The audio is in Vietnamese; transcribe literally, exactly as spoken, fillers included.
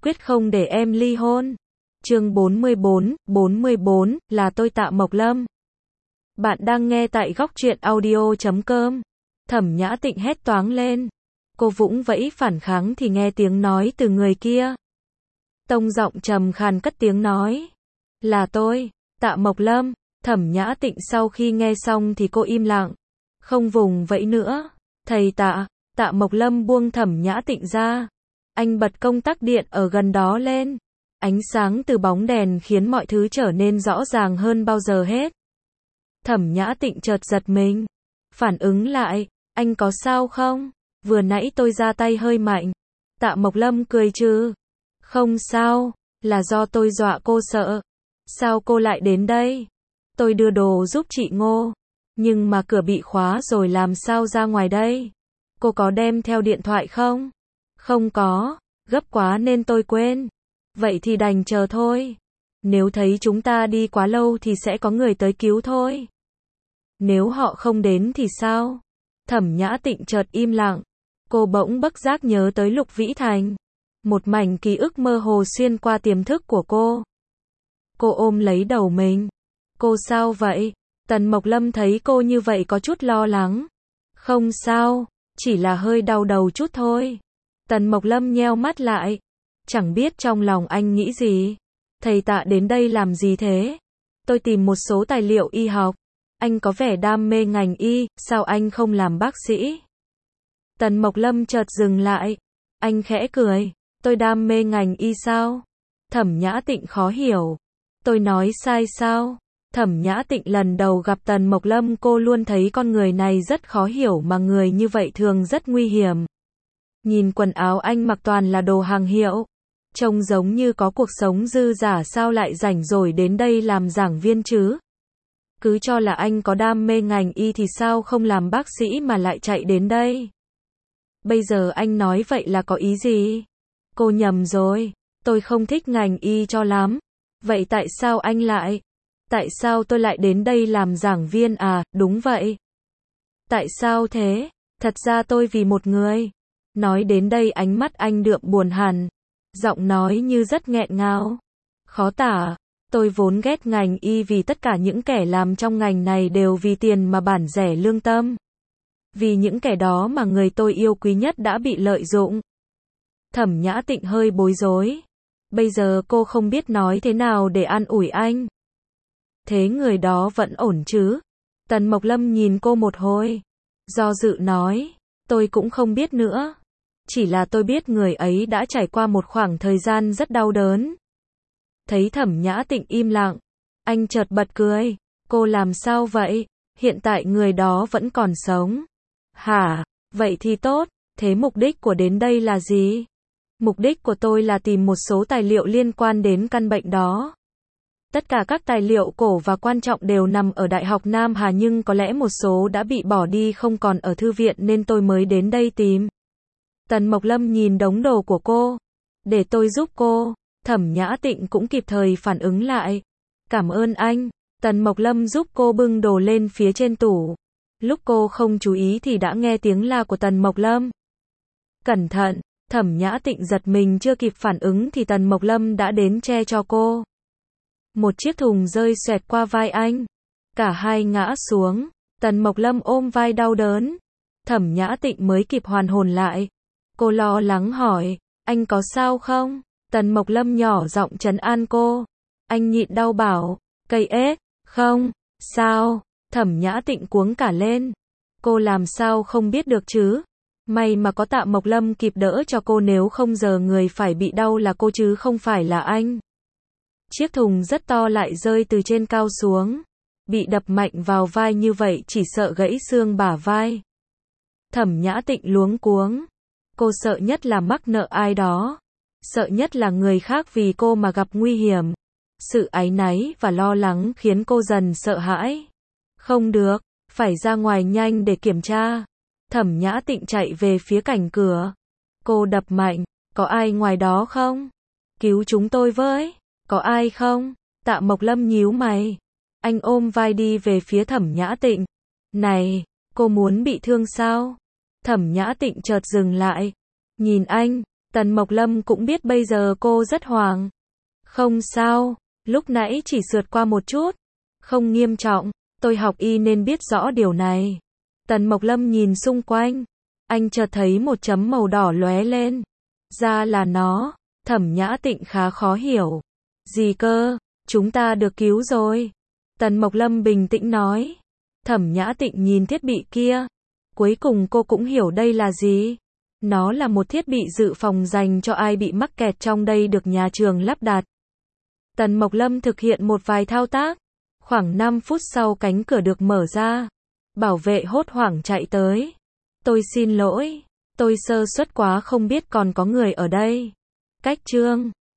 quyết không để em ly hôn. Chương bốn mươi bốn, bốn mươi bốn, là tôi Tạ Mộc Lâm. Bạn đang nghe tại góc truyện audio chấm com. Thẩm Nhã Tịnh hét toáng lên. Cô vũng vẫy phản kháng thì nghe tiếng nói từ người kia. Tông giọng trầm khàn cất tiếng nói. Là tôi, Tạ Mộc Lâm. Thẩm Nhã Tịnh sau khi nghe xong thì cô im lặng. Không vùng vẫy nữa. Thầy Tạ, Tạ Mộc Lâm buông Thẩm Nhã Tịnh ra. Anh bật công tắc điện ở gần đó lên. Ánh sáng từ bóng đèn khiến mọi thứ trở nên rõ ràng hơn bao giờ hết. Thẩm Nhã Tịnh chợt giật mình. Phản ứng lại, anh có sao không? Vừa nãy tôi ra tay hơi mạnh. Tạ Mộc Lâm cười trừ. Không sao, là do tôi dọa cô sợ. Sao cô lại đến đây? Tôi đưa đồ giúp chị Ngô. Nhưng mà cửa bị khóa rồi làm sao ra ngoài đây? Cô có đem theo điện thoại không? Không có, gấp quá nên tôi quên. Vậy thì đành chờ thôi. Nếu thấy chúng ta đi quá lâu thì sẽ có người tới cứu thôi. Nếu họ không đến thì sao? Thẩm Nhã Tịnh chợt im lặng. Cô bỗng bất giác nhớ tới Lục Vĩ Thành. Một mảnh ký ức mơ hồ xuyên qua tiềm thức của cô. Cô ôm lấy đầu mình. Cô sao vậy? Tần Mộc Lâm thấy cô như vậy có chút lo lắng. Không sao, chỉ là hơi đau đầu chút thôi. Tần Mộc Lâm nheo mắt lại. Chẳng biết trong lòng anh nghĩ gì. Thầy Tạ đến đây làm gì thế? Tôi tìm một số tài liệu y học. Anh có vẻ đam mê ngành y, sao anh không làm bác sĩ? Tần Mộc Lâm chợt dừng lại. Anh khẽ cười. Tôi đam mê ngành y sao? Thẩm Nhã Tịnh khó hiểu. Tôi nói sai sao? Thẩm Nhã Tịnh lần đầu gặp Tần Mộc Lâm cô luôn thấy con người này rất khó hiểu mà người như vậy thường rất nguy hiểm. Nhìn quần áo anh mặc toàn là đồ hàng hiệu. Trông giống như có cuộc sống dư giả sao lại rảnh rồi đến đây làm giảng viên chứ? Cứ cho là anh có đam mê ngành y thì sao không làm bác sĩ mà lại chạy đến đây? Bây giờ anh nói vậy là có ý gì? Cô nhầm rồi, tôi không thích ngành y cho lắm. Vậy tại sao anh lại? Tại sao tôi lại đến đây làm giảng viên à? Đúng vậy. Tại sao thế? Thật ra tôi vì một người. Nói đến đây ánh mắt anh đượm buồn hẳn. Giọng nói như rất nghẹn ngào. Khó tả. Tôi vốn ghét ngành y vì tất cả những kẻ làm trong ngành này đều vì tiền mà bản rẻ lương tâm. Vì những kẻ đó mà người tôi yêu quý nhất đã bị lợi dụng. Thẩm Nhã Tịnh hơi bối rối. Bây giờ cô không biết nói thế nào để an ủi anh. Thế người đó vẫn ổn chứ? Tần Mộc Lâm nhìn cô một hồi. Do dự nói. Tôi cũng không biết nữa. Chỉ là tôi biết người ấy đã trải qua một khoảng thời gian rất đau đớn. Thấy Thẩm Nhã Tịnh im lặng. Anh chợt bật cười. Cô làm sao vậy? Hiện tại người đó vẫn còn sống. Hả? Vậy thì tốt. Thế mục đích của đến đây là gì? Mục đích của tôi là tìm một số tài liệu liên quan đến căn bệnh đó. Tất cả các tài liệu cổ và quan trọng đều nằm ở Đại học Nam Hà nhưng có lẽ một số đã bị bỏ đi không còn ở thư viện nên tôi mới đến đây tìm. Tần Mộc Lâm nhìn đống đồ của cô. Để tôi giúp cô. Thẩm Nhã Tịnh cũng kịp thời phản ứng lại. Cảm ơn anh. Tần Mộc Lâm giúp cô bưng đồ lên phía trên tủ. Lúc cô không chú ý thì đã nghe tiếng la của Tần Mộc Lâm. Cẩn thận. Thẩm Nhã Tịnh giật mình chưa kịp phản ứng thì Tần Mộc Lâm đã đến che cho cô. Một chiếc thùng rơi xoẹt qua vai anh. Cả hai ngã xuống. Tần Mộc Lâm ôm vai đau đớn. Thẩm Nhã Tịnh mới kịp hoàn hồn lại. Cô lo lắng hỏi. Anh có sao không? Tần Mộc Lâm nhỏ giọng trấn an cô. Anh nhịn đau bảo. Cây ếch. Không. Sao? Thẩm Nhã Tịnh cuống cả lên. Cô làm sao không biết được chứ? May mà có Tạ Mộc Lâm kịp đỡ cho cô nếu không giờ người phải bị đau là cô chứ không phải là anh. Chiếc thùng rất to lại rơi từ trên cao xuống. Bị đập mạnh vào vai như vậy chỉ sợ gãy xương bả vai. Thẩm Nhã Tịnh luống cuống. Cô sợ nhất là mắc nợ ai đó. Sợ nhất là người khác vì cô mà gặp nguy hiểm. Sự áy náy và lo lắng khiến cô dần sợ hãi. Không được, phải ra ngoài nhanh để kiểm tra. Thẩm Nhã Tịnh chạy về phía cạnh cửa. Cô đập mạnh. Có ai ngoài đó không? Cứu chúng tôi với. Có ai không? Tạ Mộc Lâm nhíu mày. Anh ôm vai đi về phía Thẩm Nhã Tịnh. Này, cô muốn bị thương sao? Thẩm Nhã Tịnh chợt dừng lại. Nhìn anh, Tần Mộc Lâm cũng biết bây giờ cô rất hoảng. Không sao, lúc nãy chỉ sượt qua một chút. Không nghiêm trọng, tôi học y nên biết rõ điều này. Tần Mộc Lâm nhìn xung quanh. Anh chợt thấy một chấm màu đỏ lóe lên. Ra là nó. Thẩm Nhã Tịnh khá khó hiểu. Gì cơ? Chúng ta được cứu rồi. Tần Mộc Lâm bình tĩnh nói. Thẩm Nhã Tịnh nhìn thiết bị kia. Cuối cùng cô cũng hiểu đây là gì. Nó là một thiết bị dự phòng dành cho ai bị mắc kẹt trong đây được nhà trường lắp đặt. Tần Mộc Lâm thực hiện một vài thao tác. Khoảng năm phút sau cánh cửa được mở ra. Bảo vệ hốt hoảng chạy tới. Tôi xin lỗi. Tôi sơ suất quá không biết còn có người ở đây. Cách chương